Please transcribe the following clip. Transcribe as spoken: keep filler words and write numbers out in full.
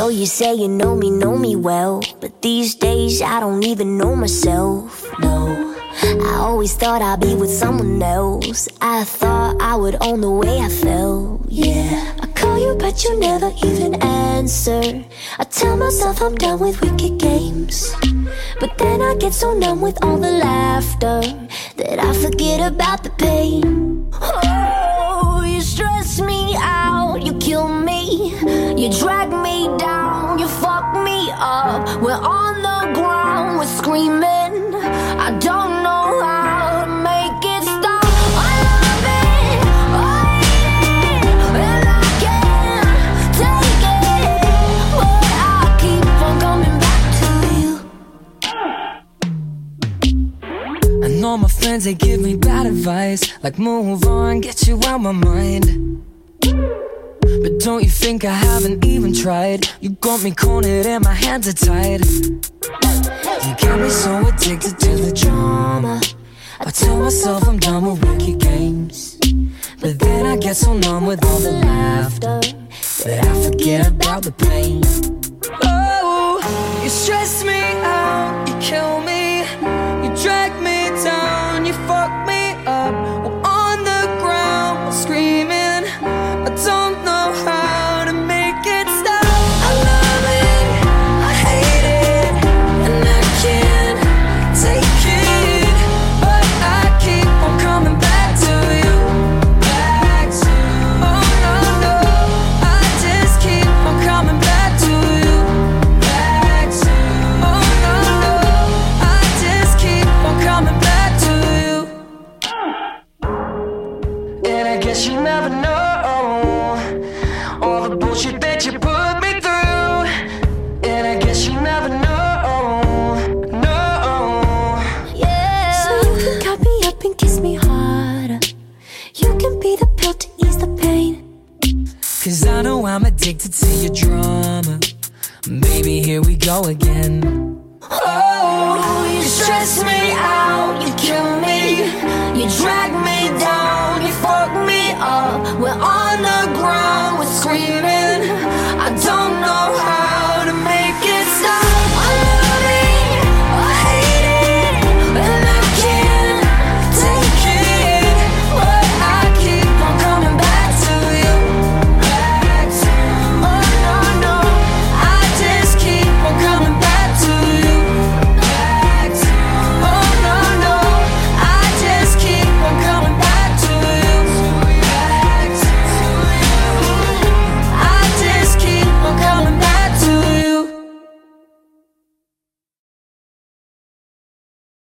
you say you know me, know me well, but these days I don't even know myself, no. I always thought I'd be with someone else. I thought I would own the way I felt, yeah. I call you but you never even answer. I tell myself I'm done with wicked games, but then I get so numb with all the laughter that I forget about the pain. Oh, you stress me out, you kill me, you drag me down, you fuck me up. We're on the ground, we're screaming. I don't know how to make it stop. I love it, I hate it, and I can't take it, but I keep on coming back to you. I know my friends, they give me bad advice, like move on, get you out my mind. But don't you think I haven't even tried? You got me cornered and my hands are tied. You got me so addicted to the drama. I tell myself I'm done with wicked games, but then I get so numb with all the laughter that I forget about the pain. Oh, you stress me out, you kill me, you drag me down, you fuck me up. We're on the ground, we're screaming. I don't know how to make it stop. I love it, I hate it, and I can't take it, but I keep on coming back to you. Back to you. Oh no, no, I just keep on coming back to you. Back to you. Oh no, no, I just keep on coming back to you. And I guess you never know all the bullshit that you put me through. And I guess you never know, no. Yeah. So you can cut me up and kiss me harder. You can be the pill to ease the pain. Cause I know I'm addicted to your drama. Baby, here we go again. Oh, you stress me out, you kill me, you drag me down, you fuck me up. We're on the ground, we're screaming.